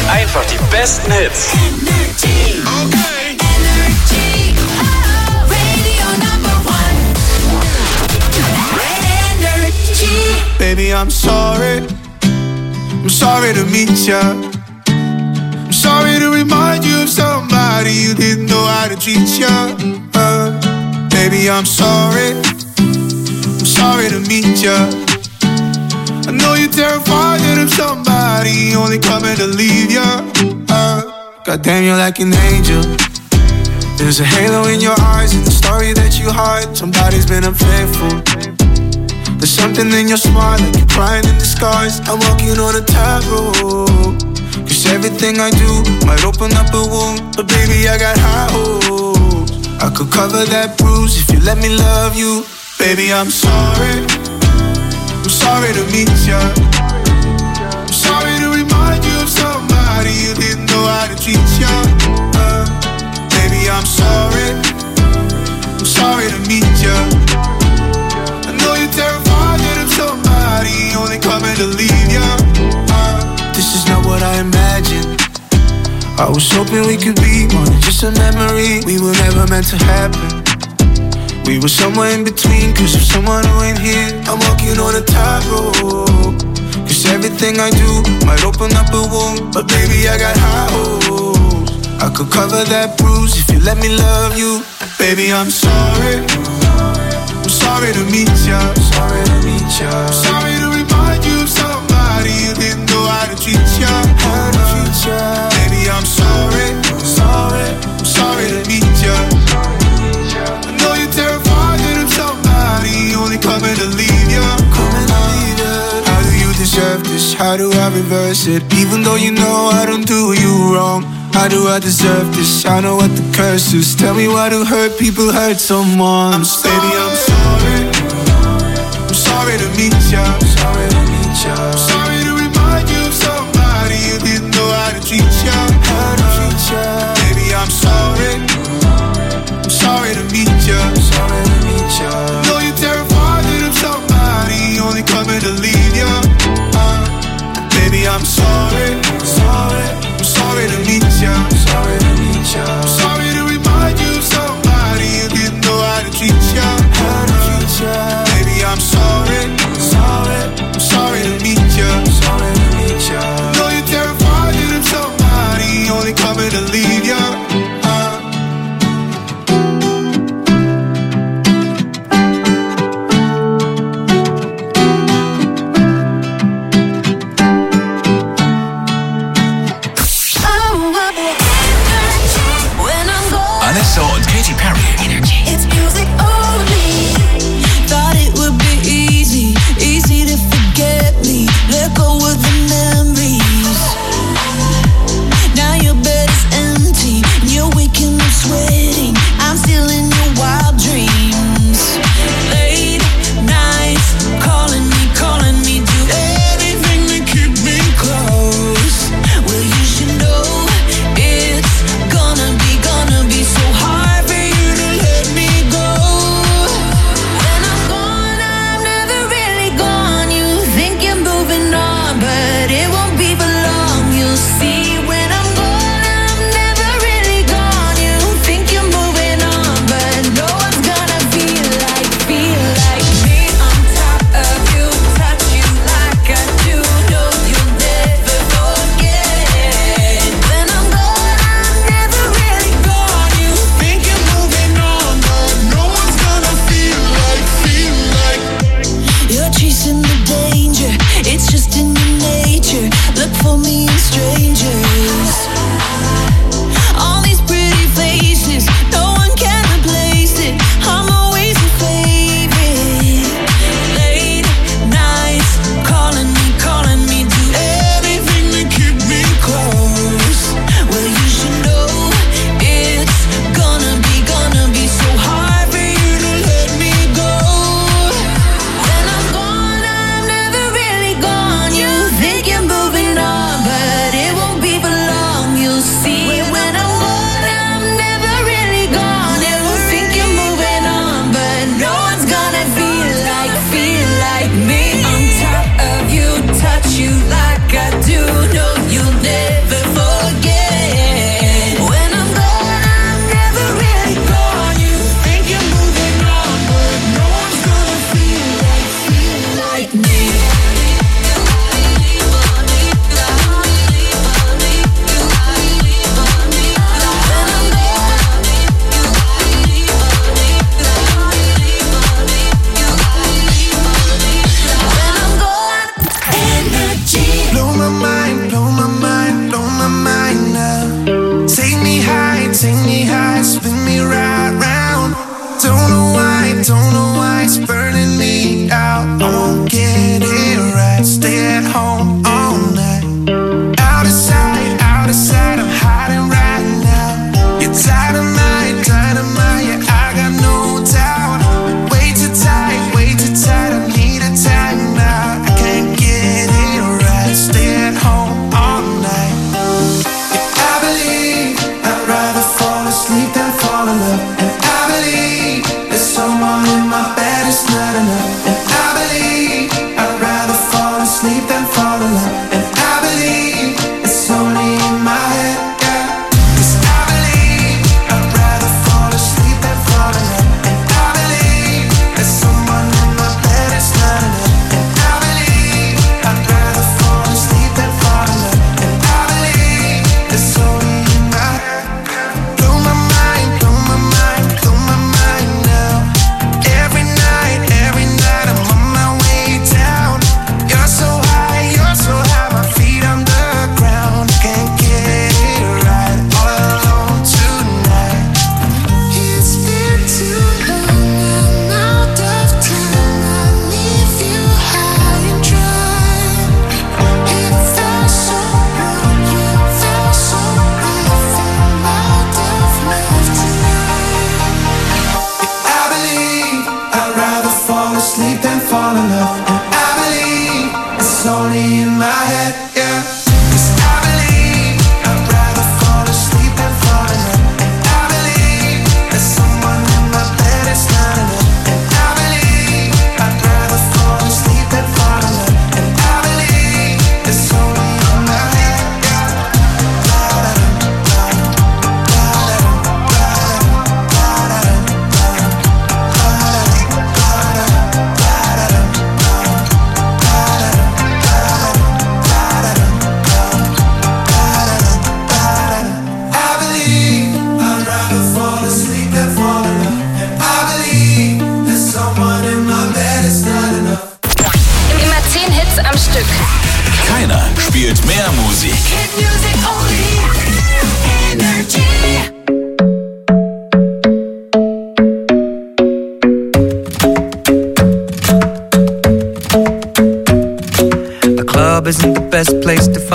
Einfach die besten Hits. Okay. Baby, I'm sorry to meet ya. I'm sorry to remind you of somebody you didn't know how to treat ya. Baby, I'm sorry to meet ya. I know you're terrified that I'm somebody only coming to leave ya. Goddamn, you're like an angel. There's a halo in your eyes and the story that you hide. Somebody's been unfaithful. There's something in your smile, like you're crying in disguise. I'm walking on a tightrope, 'cause everything I do might open up a wound. But baby, I got high hopes. I could cover that bruise if you let me love you. Baby, I'm sorry to meet ya. I'm sorry to remind you of somebody you didn't know how to treat ya. Baby, I'm sorry to meet ya. I know you're terrified that I'm somebody only coming to leave ya. This is not what I imagined. I was hoping we could be more than just a memory. We were never meant to happen. We were somewhere in between, 'cause of someone who ain't here. I'm walking on a tightrope, 'cause everything I do might open up a wound. But baby, I got high hopes. I could cover that bruise if you let me love you. Baby, I'm sorry to meet ya. Sorry to remind you of somebody you didn't know how to treat ya. Baby, I'm sorry to meet ya. I know you're terrified that I'm somebody only coming to leave ya. How do you deserve this? How do I reverse it? Even though you know I don't do you wrong. How do I deserve this? I know what the curse is. Tell me why do hurt people hurt someone? Baby, I'm sorry to meet ya. Sorry to remind you of somebody you didn't know how to treat ya. Baby, I'm sorry to meet ya. Know you're terrified that I'm somebody only coming to leave ya. Baby, I'm sorry to meet ya. Sorry to remind you of somebody you didn't know how to treat ya. Baby, I'm sorry to meet ya. Know you're terrified that I'm somebody only coming to leave ya.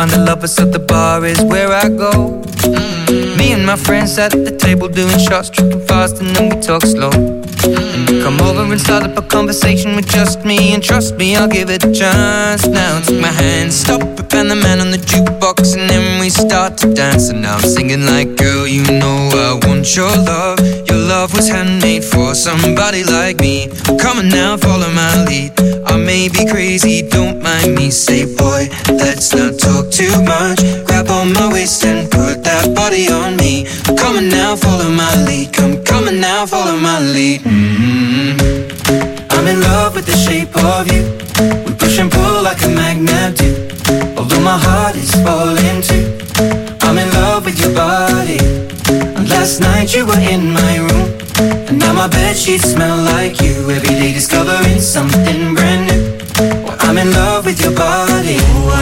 find the lovers at the bar is where I go. Me and my friends at the table doing shots, tripping fast and then we talk slow. Come over and start up a conversation with just me, and trust me, I'll give it a chance. Now take my hand, stop it, and the man on the jukebox, and then we start to dance. And now I'm singing like, girl, you know I want your love. Your love was handmade for somebody like me. Come on now, follow my lead. I may be crazy, don't mind me. Say, boy, let's not talk too much. Grab on my waist and put that body on me. Come on now, follow my lead. Come on now, follow my lead. I'm in love with the shape of you. We push and pull like a magnet do. Although my heart is falling too. I'm in love with your body. And last night you were in my room, and now my bedsheets smell like you. Every day discovering something brand new. Well, I'm in love with your body.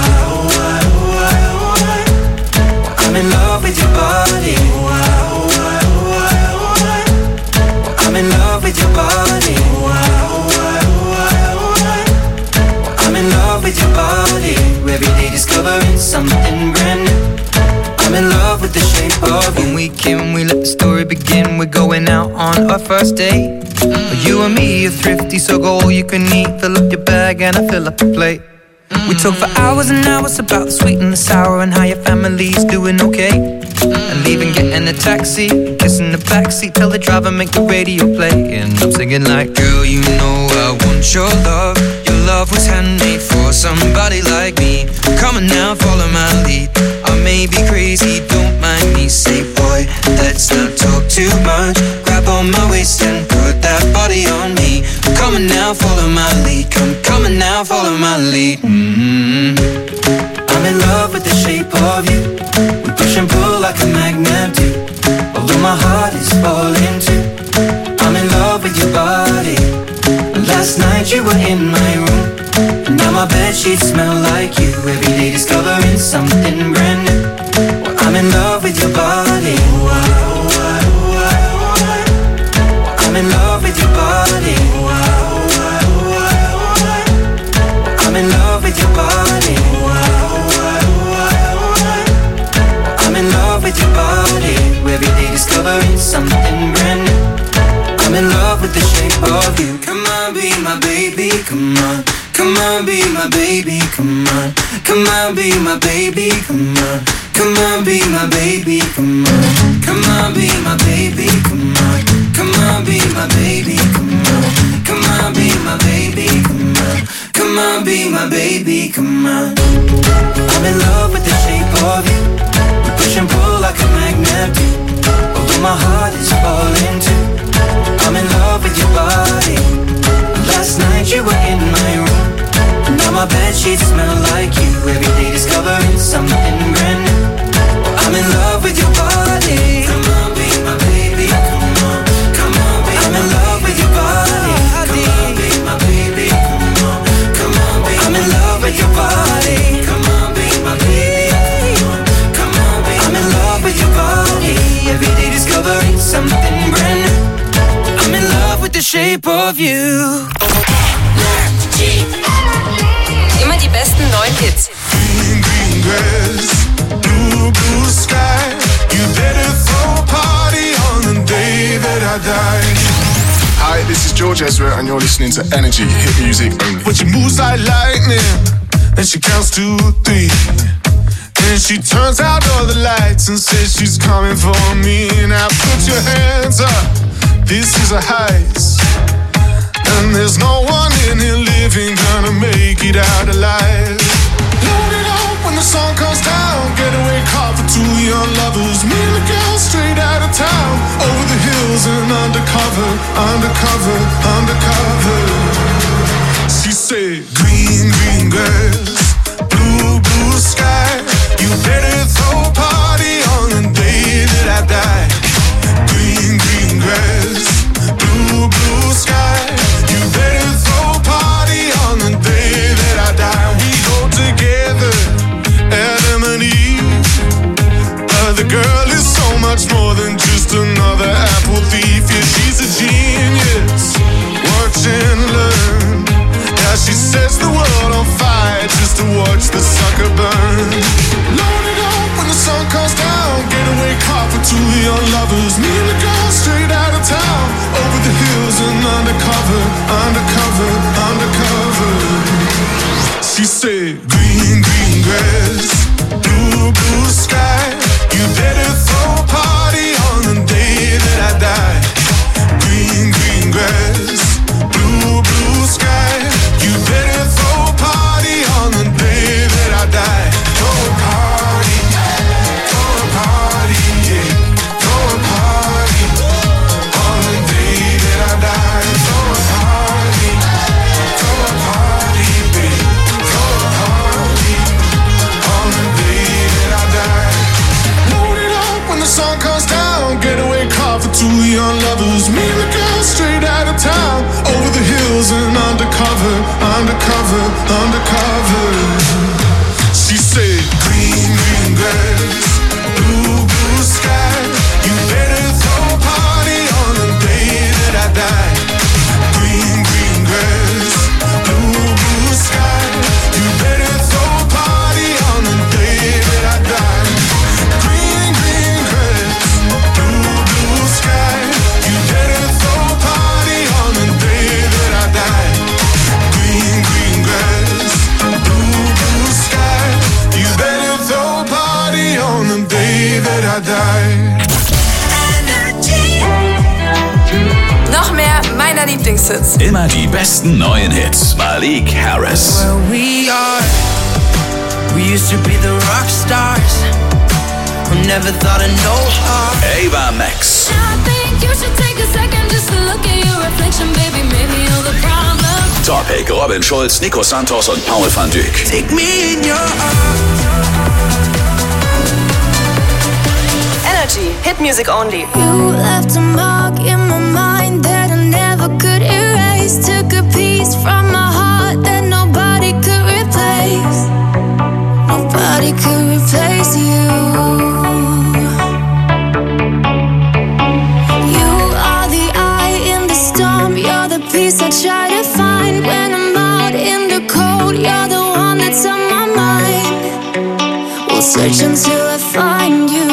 I'm in love with your body. I'm in love with your body. I'm in love with your body. Every day discovering something brand new. I'm in love with the shape of you. When we came, we let the story begin. We're going out on our first date. You and me are thrifty, so go all you can eat. Fill up your bag and I fill up the plate. We talk for hours and hours about the sweet and the sour, and how your family's doing okay. And leaving, getting a taxi, kissing the backseat, tell the driver make the radio play. And I'm singing like, girl, you know I want your love. Your love was handmade for somebody like me. Come on now, follow my lead. I may be crazy, don't mind me. Say, boy, let's not talk too much. Grab on my waist and put that body on me. Come on now, follow my lead. Come on now, follow my lead. I'm in love with the shape of you. We push and pull like a magnet do. Although my heart is falling too. I'm in love with your body. Last night you were in my room, and now my bedsheets smell like you. Every day discovering something brand new. Well, I'm in love with your body. I'm in love with your body. I'm in love with your body. I'm in love with your body. Every day discovering something brand new. I'm in love with the shape of you. Come on, be my baby, come on. Come on, be my baby, come on. Come on, be my baby, come on. Come on, be my baby, come on. Come on, be my baby, come on. Come on, be my baby, come on. Come on, be my baby, come on. Come on, be my baby, come on. I'm in love with the shape of you. We push and pull like a magnet do. Although my heart is falling too. I'm in love with your body. Last night you were in my room, and now my bedsheets smell like you. Every day discovering something brand new. I'm in love with your body. Come on, be my baby. Come on, come on, be I'm in love with your body. Come on, be my baby. Come on, come on, be I'm in love with your body. Come on, be my baby. Come on, be I'm in love with your body. Every day discovering something brand new. I'm in love with the shape of you. Immer die besten neuen Hits. Green, green grass, blue, blue sky. You better throw a party on the day that I die. Hi, this is George Ezra and you're listening to Energy Hit Music Only. But she moves like lightning, and she counts to 3. And she turns out all the lights and says she's coming for me. Now put your hands up, this is a heist. And there's no one in here living gonna make it out alive. Load it up when the sun comes down. Getaway car for 2 young lovers. Me and the girl straight out of town. Over the hills and undercover, undercover, undercover. She said, green, green grass, blue, blue sky. You better throw a party on the day that I die. Green, green grass, blue, blue sky. You better throw a party on the day that I die. We go together, Adam and Eve. But the girl is so much more than just another apple thief. Yeah, she's a genius, watching day that I die. Noch mehr meiner Lieblingshits. Immer die besten neuen Hits. Malik Harris. Where we used to be the rock stars who never thought of no harm. Ava Max. I think you should take a second just to look at your reflection, baby. Maybe you're the problem. Topic: Robin Schulz, Nico Santos und Paul van Dyk. Take me in your arms. Energy. Hit music only. You left a mark in my mind that I never could erase. Took a piece from my heart that nobody could replace. Nobody could replace you. You are the eye in the storm. You're the peace I try to find when I'm out in the cold. You're the one that's on my mind. We'll search until I find you.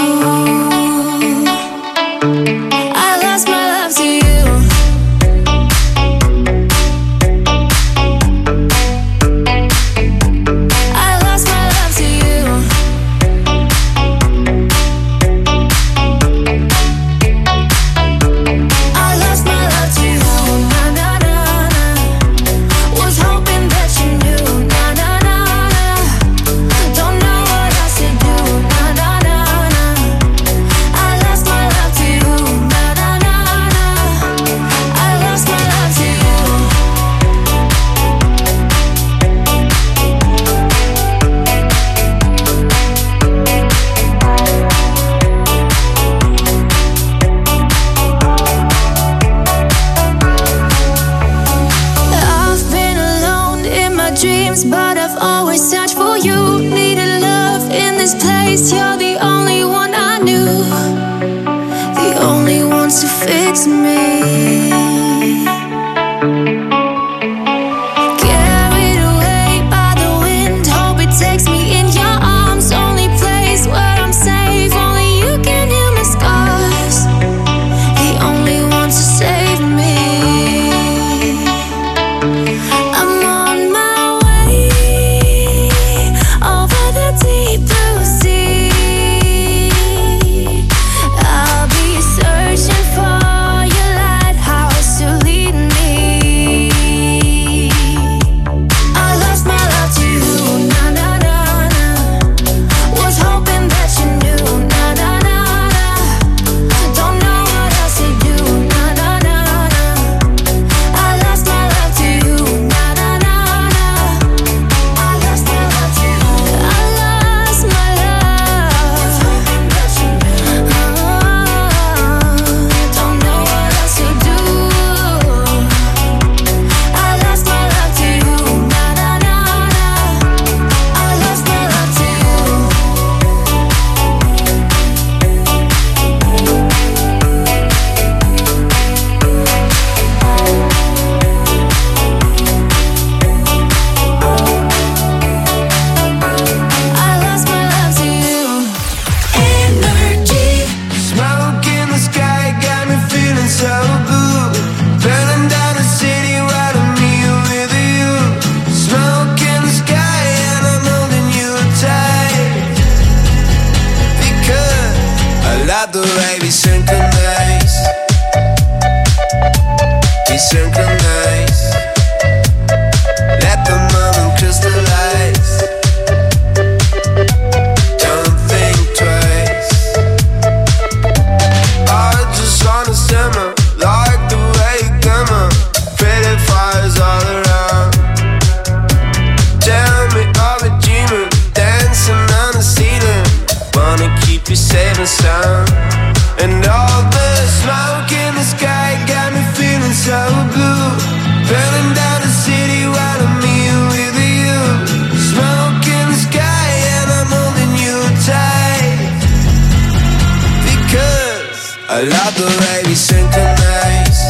I love the way we synchronize.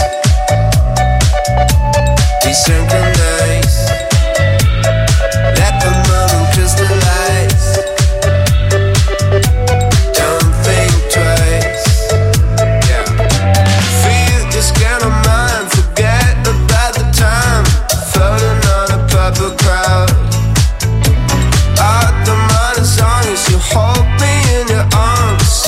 We synchronize. Let the moment crystallize. Don't think twice. Yeah. Feel this kind of mind. Forget about the time. Floating on a purple crowd. Out the mind as long as you hold me in your arms.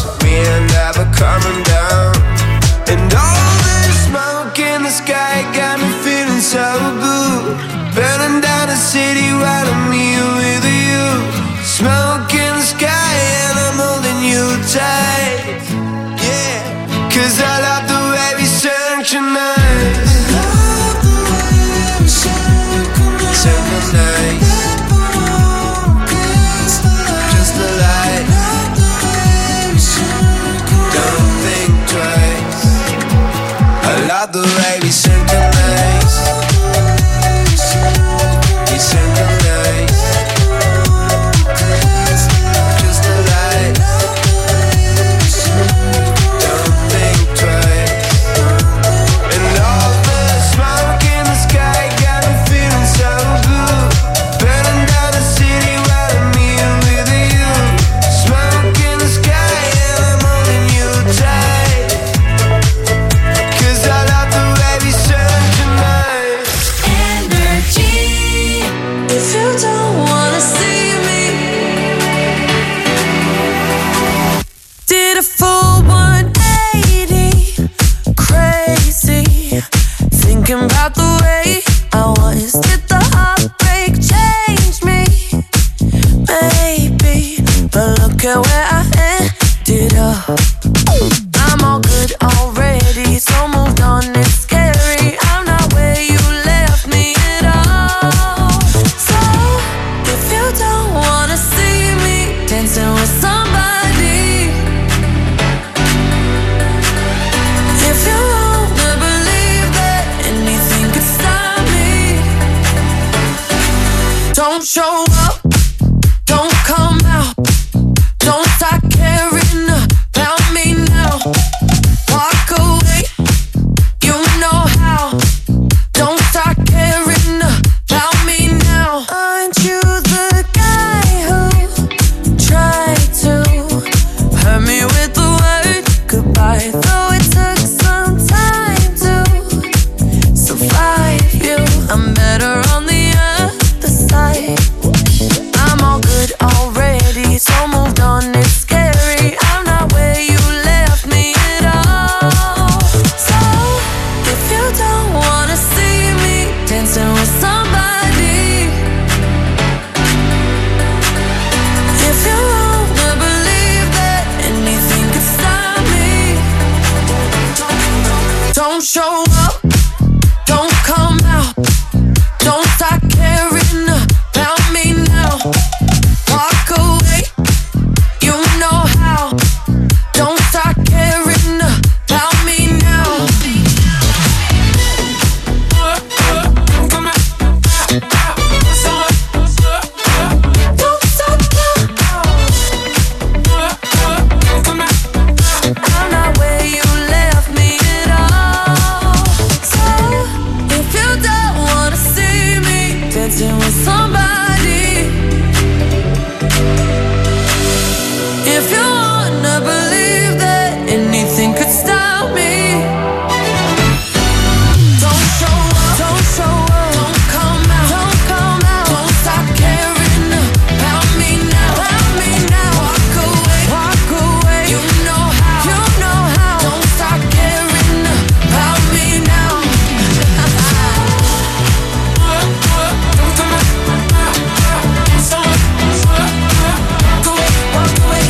did a full 180, crazy, thinking about the way I was. Did the heartbreak change me? Maybe, but look at where I ended up. I'm all good already, so moved on, it's scary. I'm not where you left me at all. So, if you don't wanna see me dancing with somebody, if you wanna believe that anything could stop me, don't show up, don't come out, don't start caring about me now. Walk away, you know how. Don't start caring about me now. Aren't you the guy who tried to hurt me with the word goodbye? Though it took some time to survive you, I'm better on the other side. I'm all good already, so moved on, it's scary. I'm not where you left me at all. So, if you don't wanna see me dancing with somebody, if you wanna believe that anything could stop me, don't show up, don't come out, don't start caring about me now. Walk away, you know how. Don't start caring about me now. Don't stop now. I'm not where you left me at all. So, if you don't wanna see me dancing with somebody, if you wanna believe that anything could stop me, don't show up, don't show up, don't come out, don't come out, don't stop caring about me now, walk away, you know how, don't stop caring about me now. Walk away.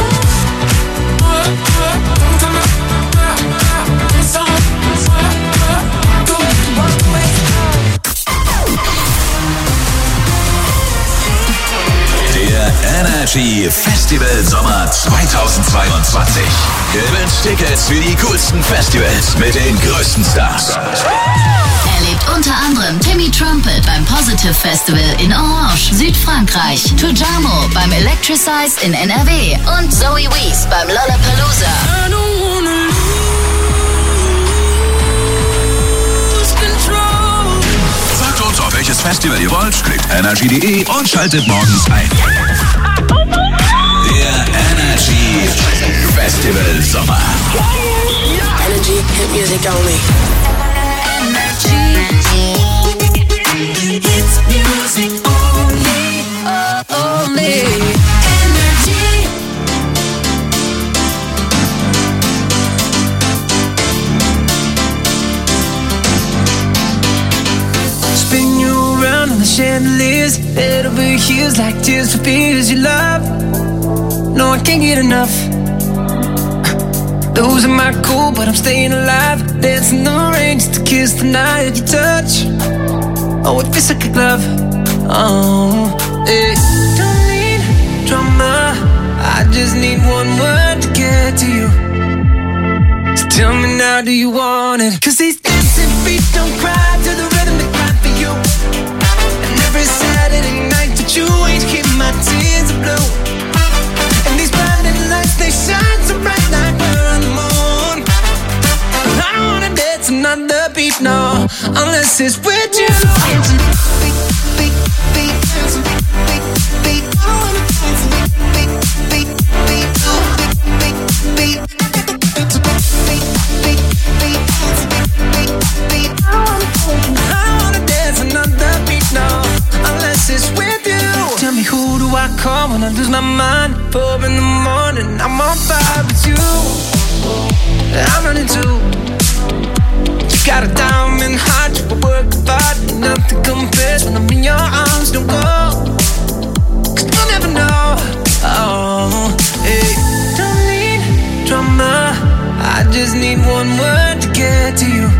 Der Energy Festival Sommer 2022. Gewünscht Tickets für die coolsten Festivals mit den größten Stars. Erlebt unter anderem Timmy Trumpet beim Positive Festival in Orange, Südfrankreich, Tujamo beim Electricize in NRW und Zoe Wees beim Lollapalooza. Sagt uns, auf welches Festival ihr wollt, klickt energy.de und schaltet morgens ein. Der Energy Festival Sommer. Energy, hit music only. It's music only. Only. Energy. Spin you around on the chandeliers, head over heels like tears for fears you love. No, I can't get enough. Losing my cool, but I'm staying alive. Dancing the rain just to kiss the night you touch. Oh, it feels like a glove. Oh, yeah. Don't need drama, I just need one word to get to you. So tell me now, do you want it? 'Cause these dancing feet don't cry to the rhythm they cry for you. And every Saturday night that you ain't keep my tears blue. And these blinding lights, they shine so bright like we're on the moon. I don't wanna dance another beat, no, unless it's with you. Beat, beat, beat, beat, beat, beat. I wanna dance beat, beat, beat, beat, beat, beat. I wanna dance another beat, no, unless it's with you. Tell me, who do I call when I lose my mind? 4 in the morning, I'm on fire with you. that I'm running to. You got a diamond heart, you work hard, nothing compares when I'm in your arms. Don't go, 'cause you'll never know. Oh, hey. Don't need drama, I just need one word to get to you.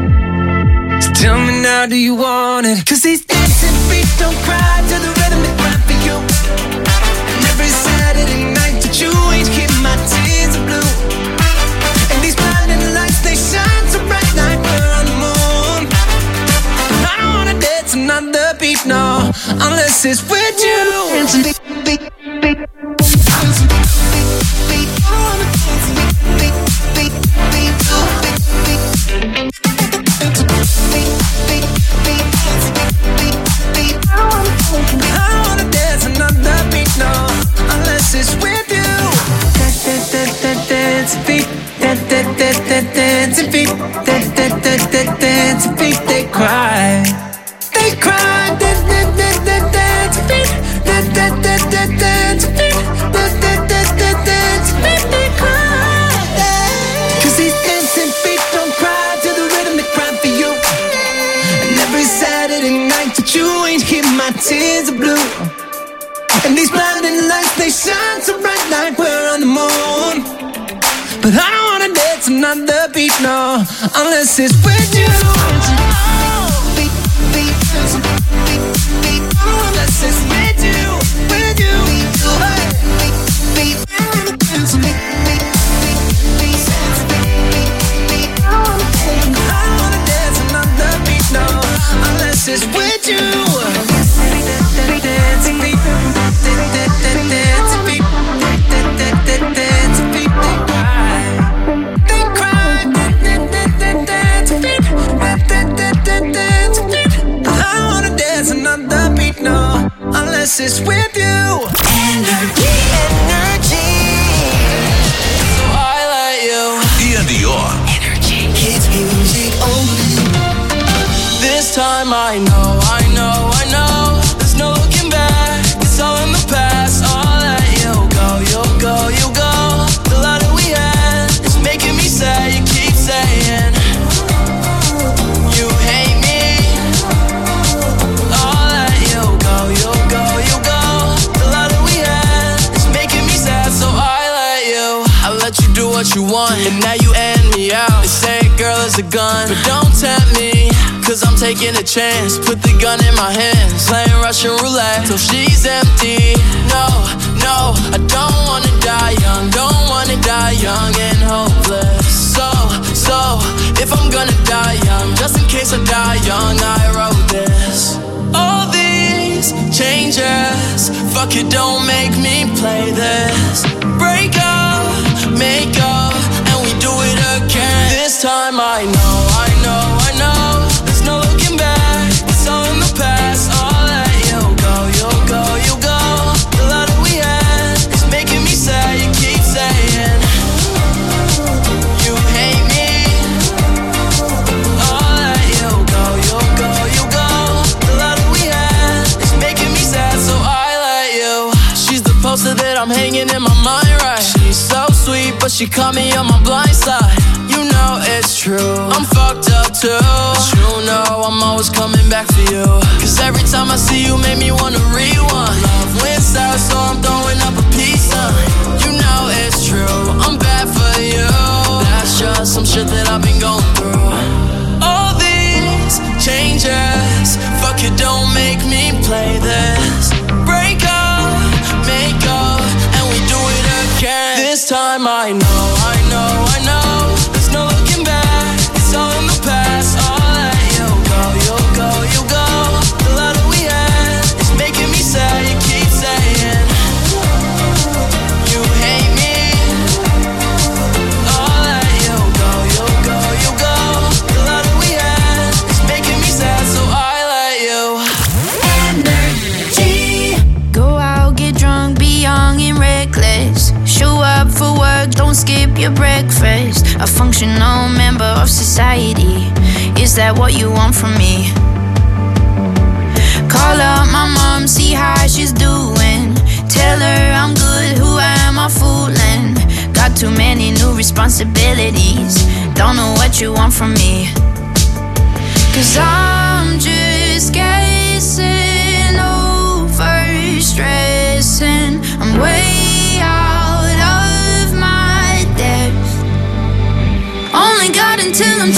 So tell me now, do you want it? 'Cause these dancing feet don't cry to the rhythm they cry for you. And every Saturday night that you ain't keep my tears are blue. And these blinding lights, they shine so bright like we're on the moon. I don't wanna dance another beat, no, unless it's with you. Dancing beat, beat, beat. Dancing beat, beat, beat. I wanna dance beat, beat, beat, beat, beat, beat. Dancing beat, beat, beat, beat. Dancing beat, beat, beat. I don't wanna dance another beat, no, unless it's with you. Dancing beat, dancing beat, dancing beat. They cry, they cry. Dancing beat, dancing beat, dancing beat. They cry. 'Cause these dancing feet don't cry to the rhythm they cry for you. And every Saturday night that you ain't here, my tears are blue. And these blinding lights, they shine so bright like we're on the moon. But I don't wanna dance another beat, no, unless it's with you. Beat, beat, beat, beat, unless it's with you, with you. Hey. Beat, beat, beat, beat, beat, beat. I don't wanna dance another beat, no, unless it's with you. Dancing beat, dancing beat, dancing beat. They cry, dancing beat, dancing beat. I don't wanna dance another beat, no, unless it's with you. Energy, energy. So I let you. Ian Dior. Energy. Hits music only. This time I know. There's no looking back. It's all in the past. I'll let you go, you'll go, you go. The love that we had is making me sad. You keep saying you hate me. I'll let you go, you'll go, you go. The love that we had is making me sad, so I let you do what you want, and now you end me out. They say a girl is a gun, but don't tempt me, 'cause I'm taking a chance. Put the gun in my hands, playing Russian roulette till she's empty. No, no, I don't wanna die young. Don't wanna die young and hopeless. So, if I'm gonna die young, just in case I die young, I wrote this. All these changes, fuck it, don't make me play this. Break up, make up, and we do it again. This time I know. There's no looking back. It's all in the past. I'll let you go, you'll go, you go. The love that we had is making me sad. You keep saying you hate me. I'll let you go, you'll go, you go. The love that we had is making me sad, so I let you. She's the poster that I'm hanging in my mind, right? She's so sweet, but she caught me on my blind side. You know it's true, I'm fucked up too. But you know I'm always coming back for you, 'cause every time I see you make me wanna rewind. Love wins out, so I'm throwing up a peace sign. You know it's true, I'm bad for you. That's just some shit that I've been going through. All these changes, fuck it, don't make me play this. Break up, make up, and we do it again. This time I know. There's no looking back. It's all in the past. I'll let you go, you'll go, you go. The love that we had is making me sad. You keep saying you hate me. I'll let you go, you'll go, you go. The love that we had is making me sad, so I let you. Energy. Go out, get drunk, be young and reckless. Show up for work, don't skip your breakfast. A functional member of society. Is that what you want from me? Call up my mom, see how she's doing. Tell her I'm good, who am I fooling? Got too many new responsibilities. Don't know what you want from me. 'Cause I'm just guessing, over-stressing. I'm way out of my depth. Only got until I'm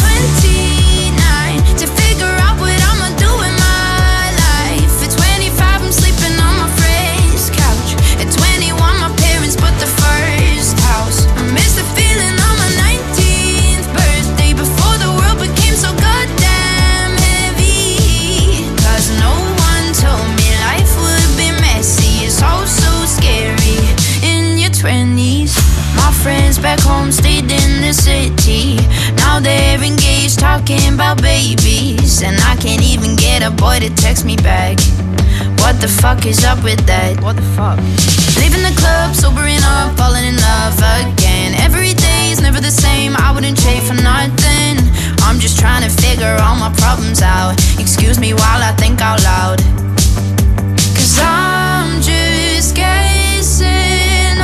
29 to figure out what I'ma do in my life. At 25 I'm sleeping on my friend's couch. At 21 my parents bought the first house. I miss the feeling on my 19th birthday, before the world became so goddamn heavy. 'Cause no one told me life would be messy. It's all so scary in your 20s. My friends back home stayed in the city. Now they're engaged, talking about babies. And I can't even get a boy to text me back. What the fuck is up with that? What the fuck? Leaving the club, sobering up, falling in love again. Every day is never the same, I wouldn't trade for nothing. I'm just trying to figure all my problems out. Excuse me while I think out loud. 'Cause I'm just guessing,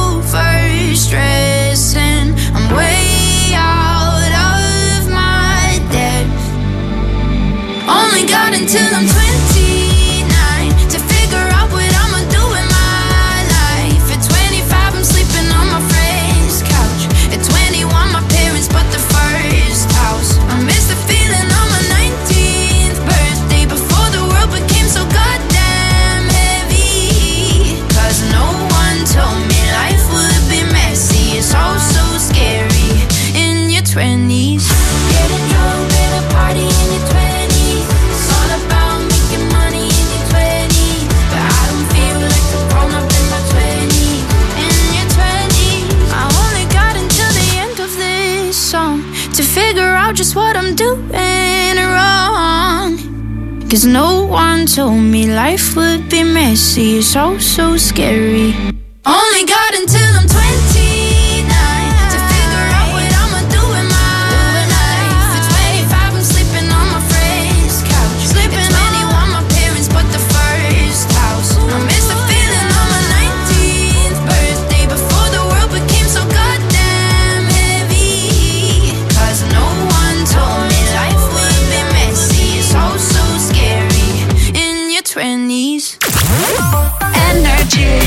over-stressing. I'm way out of my depth. Only got until I'm 29 to figure out what I'ma do in my life. At 25 I'm sleeping on my friend's couch. At 21 my parents bought the first house. I miss the feeling on my 19th birthday, before the world became so goddamn heavy. 'Cause no one told me life would be messy. It's all so scary in your 20s. Getting drunk at a party in your 20s. It's all about making money in your 20s. But I don't feel like a grown up in my 20s. In your 20s, I only got until the end of this song to figure out just what I'm doing wrong. 'Cause no one told me life would be messy. It's all so scary. Only got until I'm 29 to figure out what I'ma do in my life. At 25 I'm sleeping on my friend's couch. Sleeping at 21 my parents bought the first house. I miss the feeling on my 19th birthday, before the world became so goddamn heavy. 'Cause no one told me life would be messy. It's all so scary in your 20s. Energy.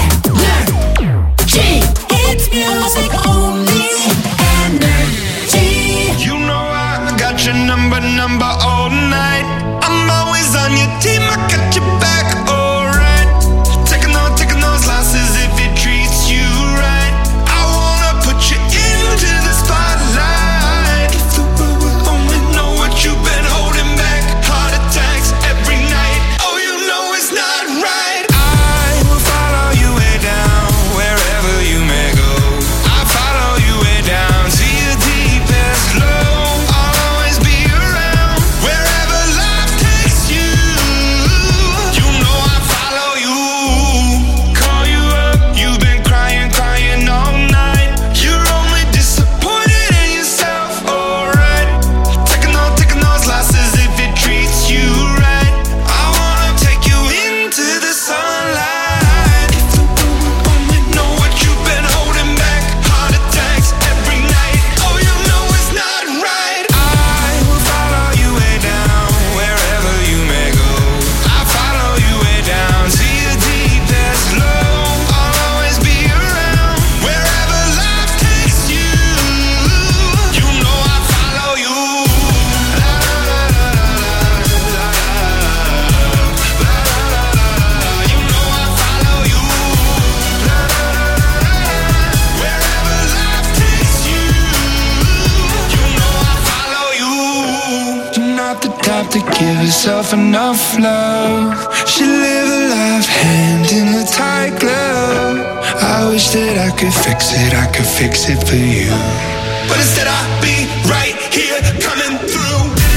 It's music only. Energy. You know I got your number all night. I'm always on your team, I got your back, alright. Taking those losses if it treats you right. I wanna put you into the spotlight. If the world would only know what you've been holding back. Heart attacks every night. Oh, you know it's not right. I will follow you way down, wherever you may go. I'll follow you way down to your deepest low. I'll always be around, wherever life takes you. You know I follow you. Call you up, you've been crying all night. You're only disappointed in yourself, alright. Taking those losses if it treats you right. I wanna take you into the sunlight. If the world would only know what you've been holding back. Heart attacks every night. Oh, you know it's not right. I will follow you way down, wherever you may go. I'll follow you way down to your deepest low. I'll always be around, wherever life takes you. You know I follow you. La la la la la la la la la. You know I follow you. La la la la la. Wherever life takes you. You know I follow you. You're not the type to give yourself enough love. Should live a life hand in a tight glove. I wish that I could fix it for you. But instead I'll be right here coming through.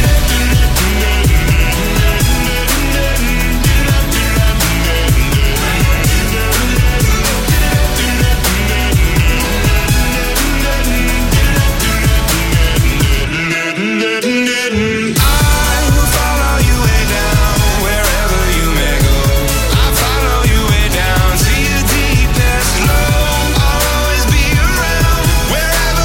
I will follow you way down, wherever you may go. I'll follow you way down to your deepest low. I'll always be around, wherever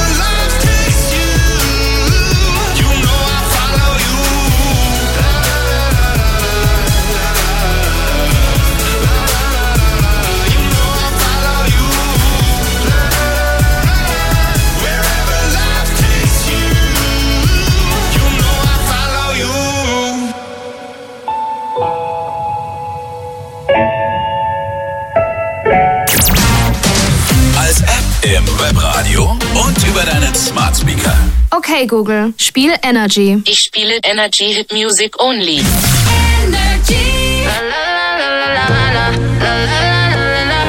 im Webradio und über deinen Smart Speaker. Okay, Google, spiel Energy. Ich spiele Energy Hit Music Only. Energy. La la la la la la la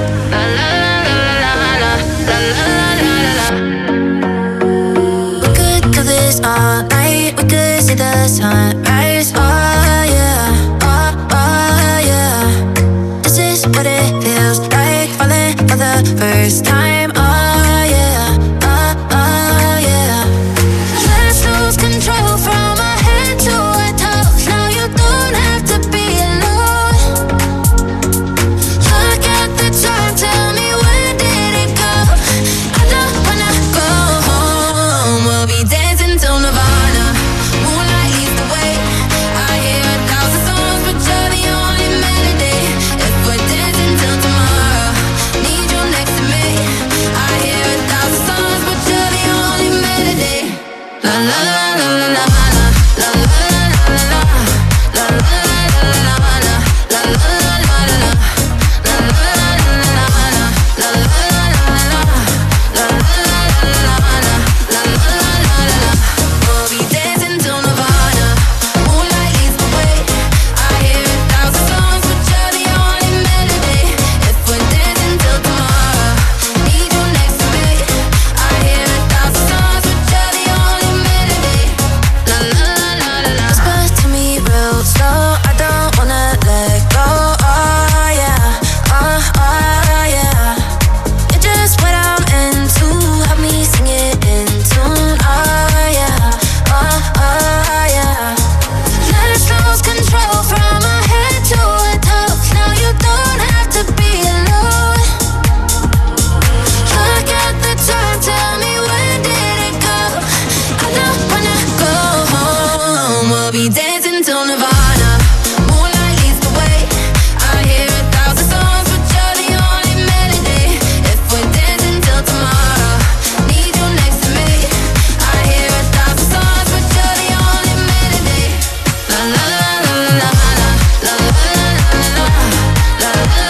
la. We could do this all night. We could see the sunrise. Oh yeah, oh yeah. This is what it feels like, falling for the first time. Oh yeah, oh yeah. Let's lose control from our head to our toes. Now you don't have to be alone. Look at the time, tell me when did it go? I don't wanna go home. We'll be dancing till Nirvana. Moonlight leads the way. I hear 1,000 songs, but you're the only melody. If we're dancing till tomorrow, need you next to me. I hear 1,000 songs, but you're the only melody. La la la la la la la la la la la la la la la. We'll be dancing till Nirvana. Moonlight leads the way. I hear 1,000 songs, but you're the only melody. If we're dancing till tomorrow, need you next to me. I hear 1,000 songs, but you're the only melody. La la la la la. Whisper to me real slow. I don't wanna let go. Oh yeah, oh yeah. You're just what I'm into. Help me sing it in tune. Oh yeah, oh yeah. Let's lose control from our head to our toes. Now you don't have to be alone. Look at the time, tell me when did it go? I don't wanna go home. We'll be dancing till Nirvana. Moonlight leads the way. I hear 1,000 songs, but you're the only melody. If we're dancing till tomorrow, need you next to me. I hear 1,000 songs, but you're the only melody. La la la la la la la la la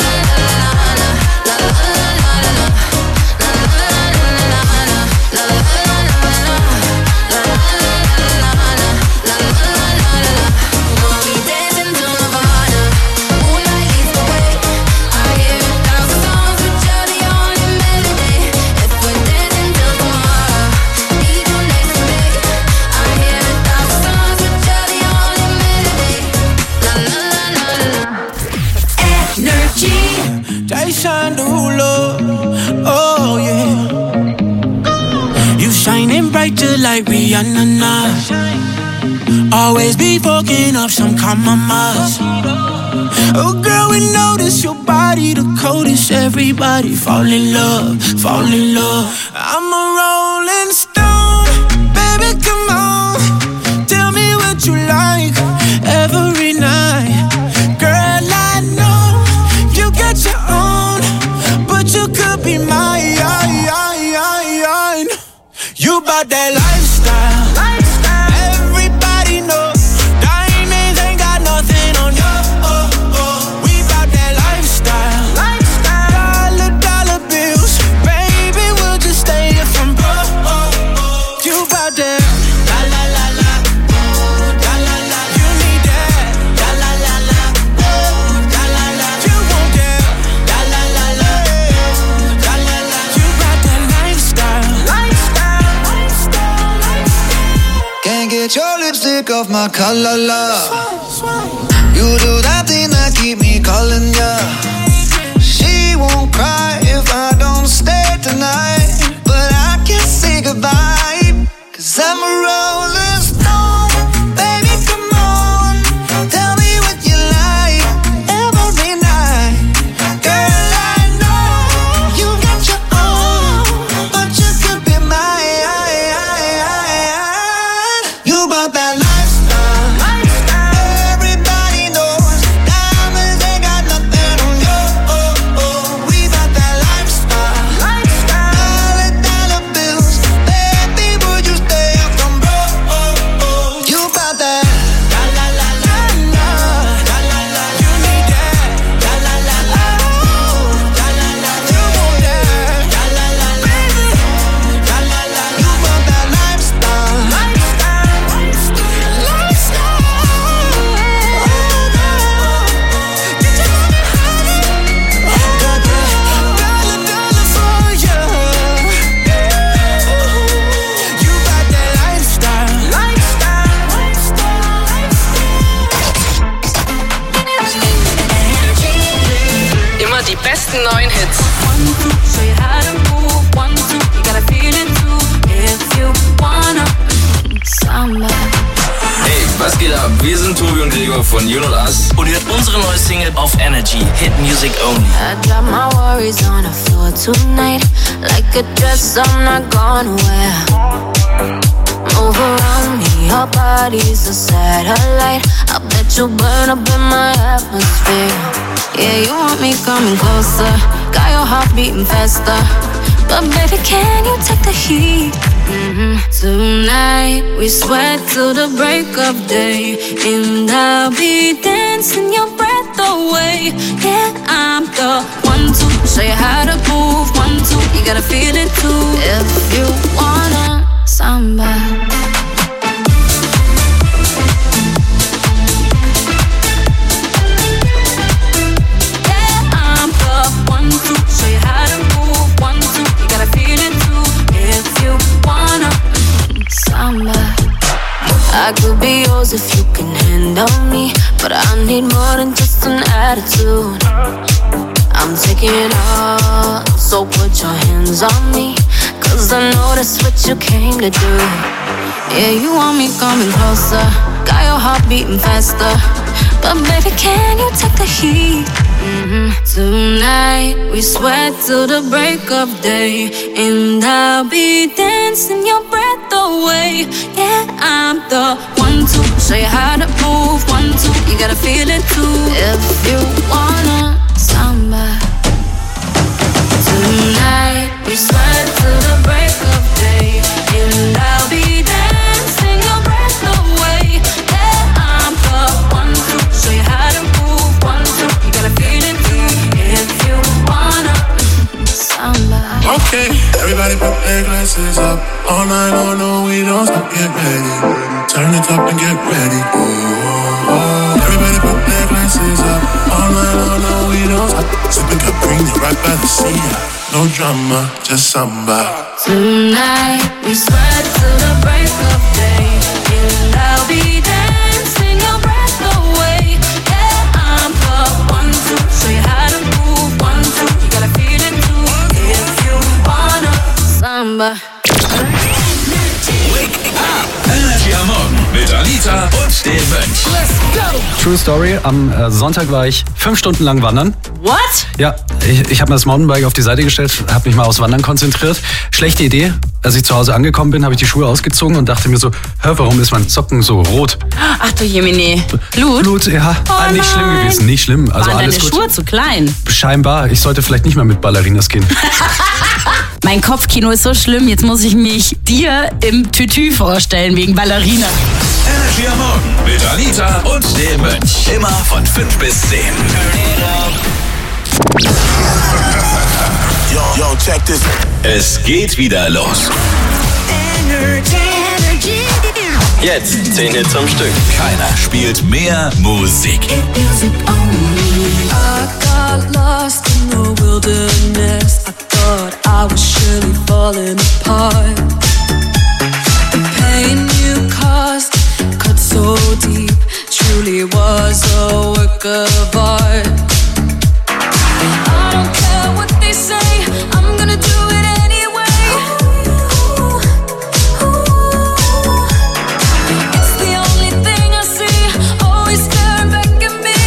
We'll be dancing till Nirvana. Moonlight leads the way. I hear 1,000 songs, but you're the only melody. If we're dancing till tomorrow, need you next to me. I hear 1,000 songs, but you're the only melody. La la la la la. Energy. Jason Derulo, oh yeah. You shining bright just like Rihanna now. Always be fucking up some compromise. Oh girl, we notice your body the coldest. Everybody fall in love, fall in love. I'm a rolling stone, baby, come on. Tell me what you like every night. Girl, I know you got your own, but you could be mine. You bout that lifestyle. Everybody know diamonds ain't got nothing on you. We bout that lifestyle. Dollar bills, baby, we'll just stay here from broke. You bout that la la la la, la la la. You need that la la la la, la la la. You want that la la la la, la la la. You bout that lifestyle. Can't get your lipstick off my collar, love. You do that thing that keep me calling ya. She won't cry if I don't stay tonight, but I can't say goodbye, 'cause I'm a rolling stone. Baby, come on, tell me what you like every night. Girl, I know you got your own, but you could be mine. You about that lifestyle. Everybody knows diamonds ain't got nothing on you. We about that lifestyle. Dollar bills, baby, would you stay up und Gregor von You Not Us. Und hört unsere neue Single auf Energy, Hit Music Only. I drop my worries on the floor tonight, like a dress I'm not gonna wear. Move around me, your body's a satellite. I bet you burn up in my atmosphere. Yeah, you want me coming closer, got your heart beating faster. But baby, can you take the heat? Tonight, we sweat till the break of day, and I'll be dancing your breath away. Yeah, I'm the one to show you how to move. 1, 2, you gotta feel it too. If you wanna samba. I could be yours if you can handle me, but I need more than just an attitude. I'm taking it all, so put your hands on me, cause I know that's what you came to do. Yeah, you want me coming closer, got your heart beating faster. But baby, can you take the heat? Tonight, we sweat till the break of day, and I'll be dancing your breath away. Yeah, I'm the one to show you how to move. 1, 2, you gotta feel it too. If you wanna samba. Tonight, we sweat till the break of day, and I'll be dancing your breath away. Yeah, I'm the one to show you how to move. 1, 2, you gotta feel it too. If you wanna samba. Okay, everybody put their glasses up. All night long, no, we don't stop. Get ready, turn it up and get ready. Oh. Everybody put their glasses up. All night long, no, we don't stop. Sipping Capri right by the sea. No drama, just samba. Tonight, we sweat till the break of day, and I'll be dancing your breath away. Yeah, I'm the one to show you how to move. 1, 2, you gotta feel it too. If you wanna samba. Wake up! Energy am Morgen mit Anita und dem Mönch. Let's go! True Story, am Sonntag war ich 5 Stunden lang wandern. What? Ja, ich habe mir das Mountainbike auf die Seite gestellt, habe mich mal aufs Wandern konzentriert. Schlechte Idee. Als ich zu Hause angekommen bin, habe ich die Schuhe ausgezogen und dachte mir so, warum ist mein Socken so rot? Ach du Jemine. Blut? Blut, ja. Oh, nicht schlimm gewesen, nicht schlimm. Also waren alles deine gut. Schuhe zu klein? Scheinbar. Ich sollte vielleicht nicht mehr mit Ballerinas gehen. Mein Kopfkino ist so schlimm, jetzt muss ich mich dir im Tütü vorstellen, wegen Ballerina. Energy am Morgen mit Anita und dem Mönch. Immer von 5 bis 10. Yo, check this. Es geht wieder los. Jetzt 10 Hits am Stück. Keiner spielt mehr Musik. I got lost in the wilderness. I thought I was surely falling apart. The pain you caused cut so deep. Truly was a work of art. I don't care what they say, I'm gonna do it anyway. It's the only thing I see, always staring back at me.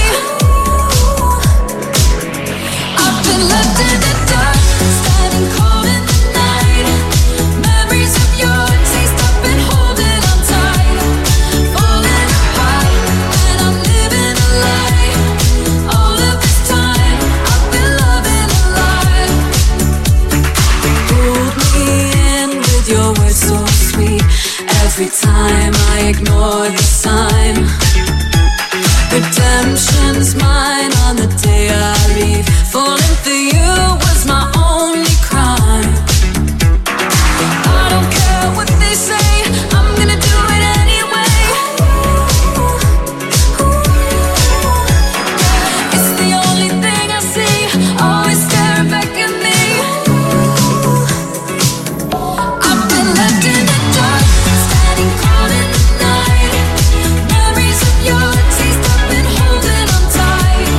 I've been left in the dark, standing cold in the night. Memories of your taste, I've been holding on tight. Falling apart, and I'm living a lie. All of this time, I've been loving a lie. Pulled me in with your words so sweet. Every time I ignore the sign. Redemption's mine on the day I leave. Falling for you was my only crime. I don't care what they say, I'm gonna do it anyway. It's the only thing I see, always staring back at me. I've been left in the dark, standing cold in the night. Memories of your taste, I've been holding on tight.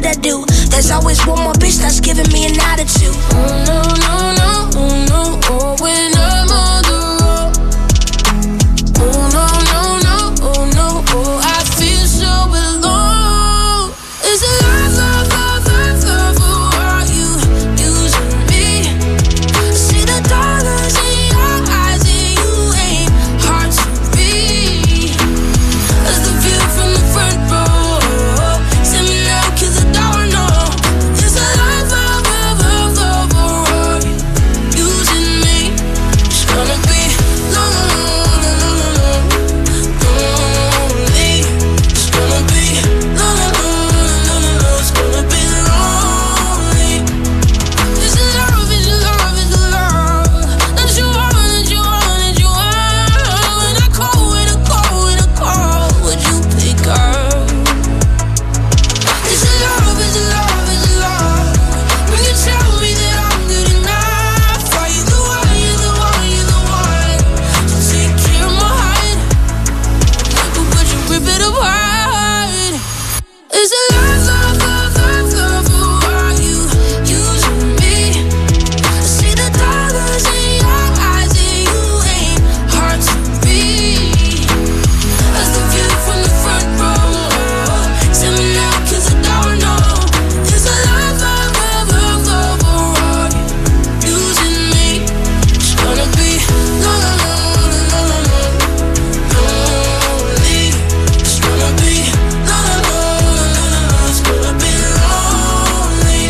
I do. There's always one more bitch that's giving me an attitude. Oh no, no, no, oh no, oh when I'm on the road. Oh no, no, no, oh no, oh I feel so alone. Is it love, love, love, love, love, or are you using me? See the dollars in your eyes and you ain't hard to read. That's the view from the front row. Send me now, cause I don't know. Is it love, love, love, love, love, or are you using me? It's gonna be lonely. It's gonna be it's gonna be lonely. Is it love, is it love, is it love that you want, that you want, that you want? When I call, when I call, when I call, would you pick up? Is it love, is it love, is it love when you tell me that I'm good enough? Are you the one, you the one, you the one to take care of my heart? But would you rip it apart? Is it love, love, love, love, love, or are you using me? See the dollars in your eyes and you ain't hard to read. That's the view from the front row. Send me now, cause I don't know. Is it love, love, love, love, love, or are you using me? It's gonna be lonely. It's gonna be it's gonna be lonely.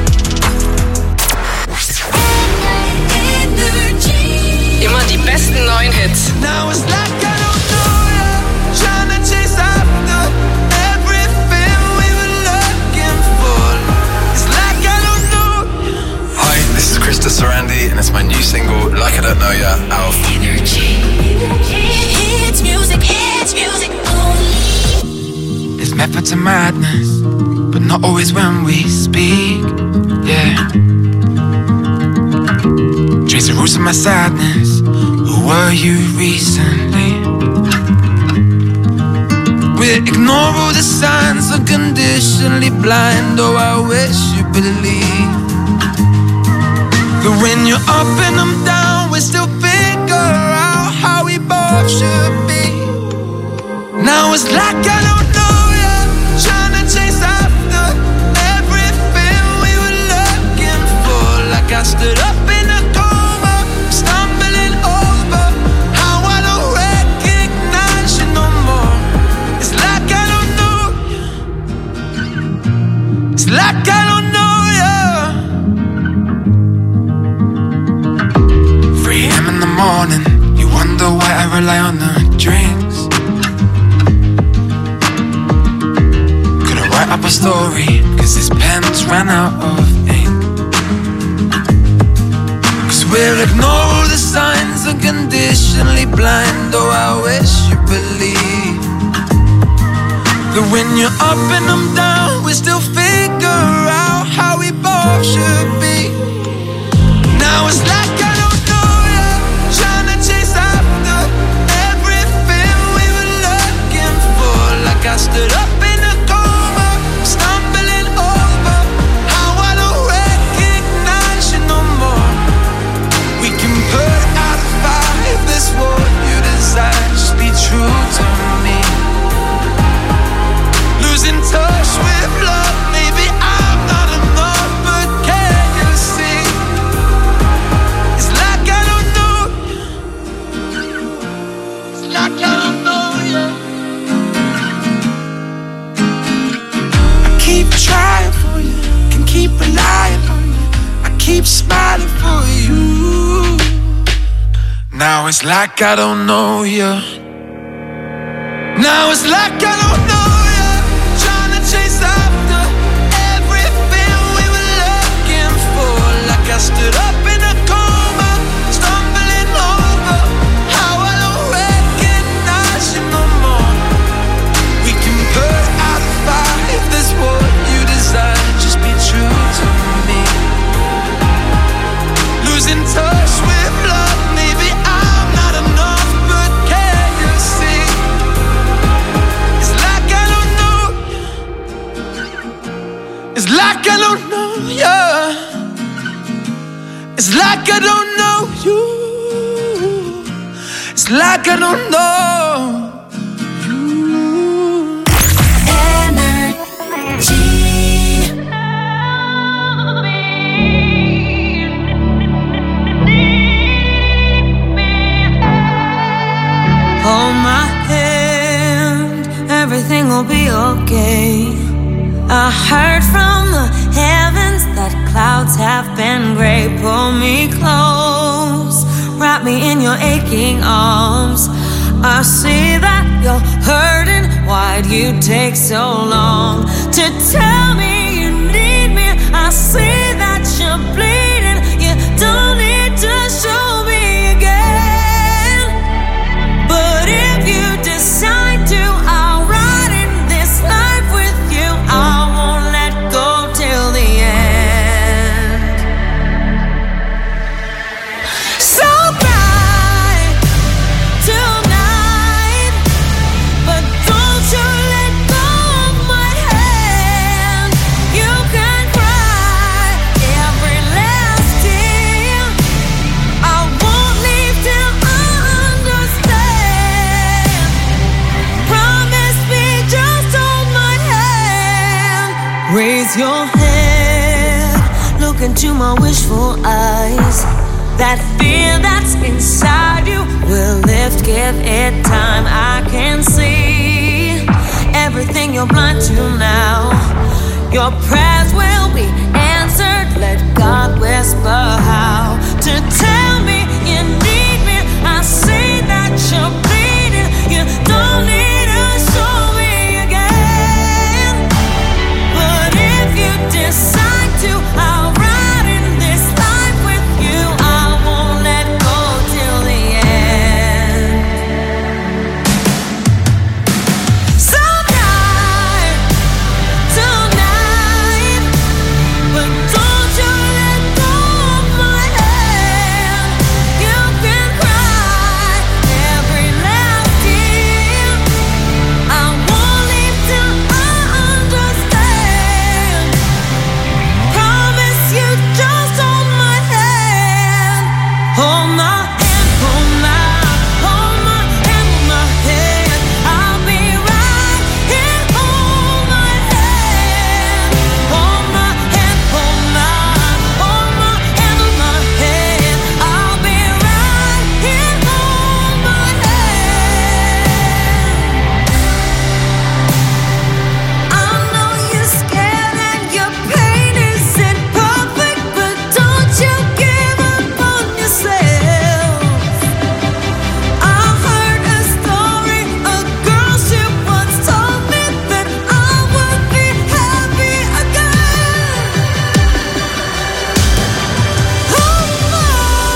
Immer die besten neuen Hits. Now it's like I don't know ya, trying to chase after everything we were looking for. It's like I don't know ya. Hi, this is Krista Sarandi, and it's my new single, Like I Don't Know Ya, out. It's music only. It's method to madness, but not always when we speak. Yeah. Trace the roots of my sadness. Who were you recently? We ignore all the signs, unconditionally blind. Oh, I wish you believe that when you're up and I'm down, we still figure out how we both should be. Now it's like I don't know ya, trying to chase after everything we were looking for. Like I stood up in a coma, stumbling over how I don't recognize you no more. It's like I don't know ya. It's like I don't know ya. 3 a.m. in the morning, you wonder why I rely on the drinks. Couldn't write up a story, cause this pen's ran out of ink. Cause we'll ignore all the signs, unconditionally blind. Oh, I wish you believe that when you're up and I'm down, we still figure out how we both should be. Now it's like I don't know ya, trying to chase after everything we were looking for. Like I stood up in a coma, stumbling over how I don't recognize you no more. We can put out a fire if this what you desire. Just be true to me. Losing touch with love, maybe I'm not enough, but can you see? It's like I don't know ya. It's like I don't know ya. I keep trying for you, can keep relying on you. I keep smiling for you. Now it's like I don't know ya. Now it's like I don't know ya, trying to chase after everything we were looking for. Like I stood up in a coma, stumbling over how I don't recognize you no more. We can put out a fire if that's what you desire. Just be true to me. Losing touch with love, maybe I'm not enough, but can you see? It's like yeah. It's like I don't know you. It's like I don't know. Hold my hand, everything will be okay. I heard from the heavens that clouds have been gray. Pull me close, wrap me in your aching arms. I see that you're hurting, why'd you take so long to tell me you need me? I see that you're bleeding, you don't need to show me again. But if you decide to, I'll ride in this life with you. I won't let go till the end. So bright tonight, but don't you let go of my hand. You can cry every last tear. I won't leave till I understand. Promise me, just hold my hand. Raise your head, look into my wishful eyes. That fear that's inside you will lift, give it time. I can see everything you're blind to now. Your prayers will be answered. Let God whisper how to tell me you need me. I see that you're bleeding. You don't need to show me again. But if you decide to, I'll ride in this life with you. I won't let go till the end. So bright tonight, but don't you let go of my hand. You can cry every last tear. I won't leave till I understand. Promise you, just hold my hand. Hold my hand, hold my hand, hold my hand. I'll be right here. Hold my hand, hold my hand, hold my hand, hold my hand. I'll be right here. Hold my hand. I know you're scared and your pain isn't perfect, but don't you give up on yourself. I heard a story, a girl, she once told me that I would be happy again. Hold my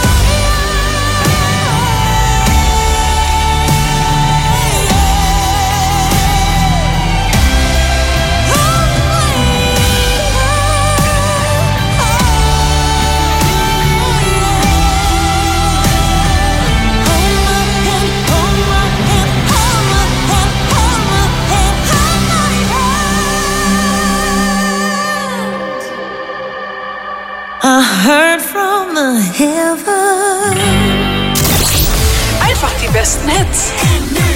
I heard from the heaven. Einfach die besten Hits.